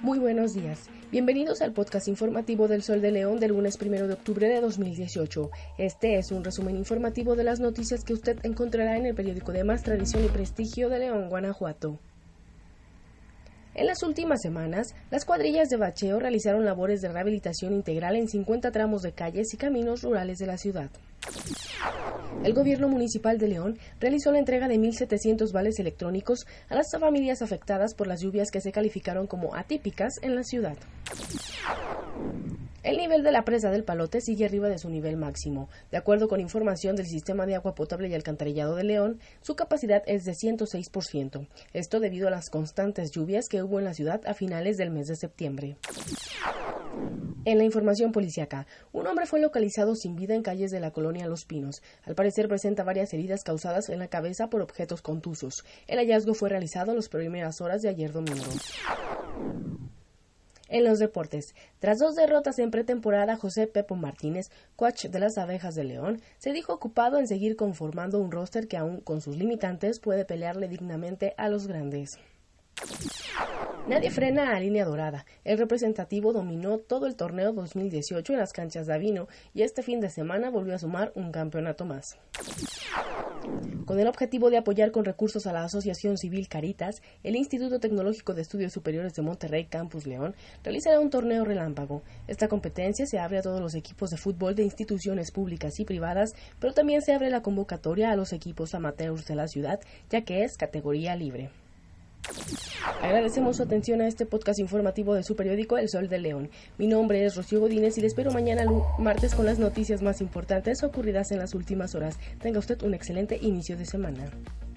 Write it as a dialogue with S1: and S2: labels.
S1: Muy buenos días. Bienvenidos al podcast informativo del Sol de León del lunes 1 de octubre de 2018. Este es un resumen informativo de las noticias que usted encontrará en el periódico de más tradición y prestigio de León, Guanajuato. En las últimas semanas, las cuadrillas de bacheo realizaron labores de rehabilitación integral en 50 tramos de calles y caminos rurales de la ciudad. El gobierno municipal de León realizó la entrega de 1.700 vales electrónicos a las familias afectadas por las lluvias que se calificaron como atípicas en la ciudad. El nivel de la presa del Palote sigue arriba de su nivel máximo. De acuerdo con información del Sistema de Agua Potable y Alcantarillado de León, su capacidad es de 106%. Esto debido a las constantes lluvias que hubo en la ciudad a finales del mes de septiembre. En la información policíaca, un hombre fue localizado sin vida en calles de la colonia Los Pinos. Al parecer presenta varias heridas causadas en la cabeza por objetos contusos. El hallazgo fue realizado en las primeras horas de ayer domingo. En los deportes, tras 2 derrotas en pretemporada, José Pepo Martínez, coach de las Abejas de León, se dijo ocupado en seguir conformando un roster que aún con sus limitantes puede pelearle dignamente a los grandes. Nadie frena a Línea Dorada. El representativo dominó todo el torneo 2018 en las canchas de Avino y este fin de semana volvió a sumar un campeonato más. Con el objetivo de apoyar con recursos a la Asociación Civil Caritas, el Instituto Tecnológico de Estudios Superiores de Monterrey Campus León realizará un torneo relámpago. Esta competencia se abre a todos los equipos de fútbol de instituciones públicas y privadas, pero también se abre la convocatoria a los equipos amateurs de la ciudad, ya que es categoría libre. Agradecemos su atención a este podcast informativo de su periódico El Sol de León. Mi nombre es Rocío Godínez y le espero mañana martes con las noticias más importantes ocurridas en las últimas horas. Tenga usted un excelente inicio de semana.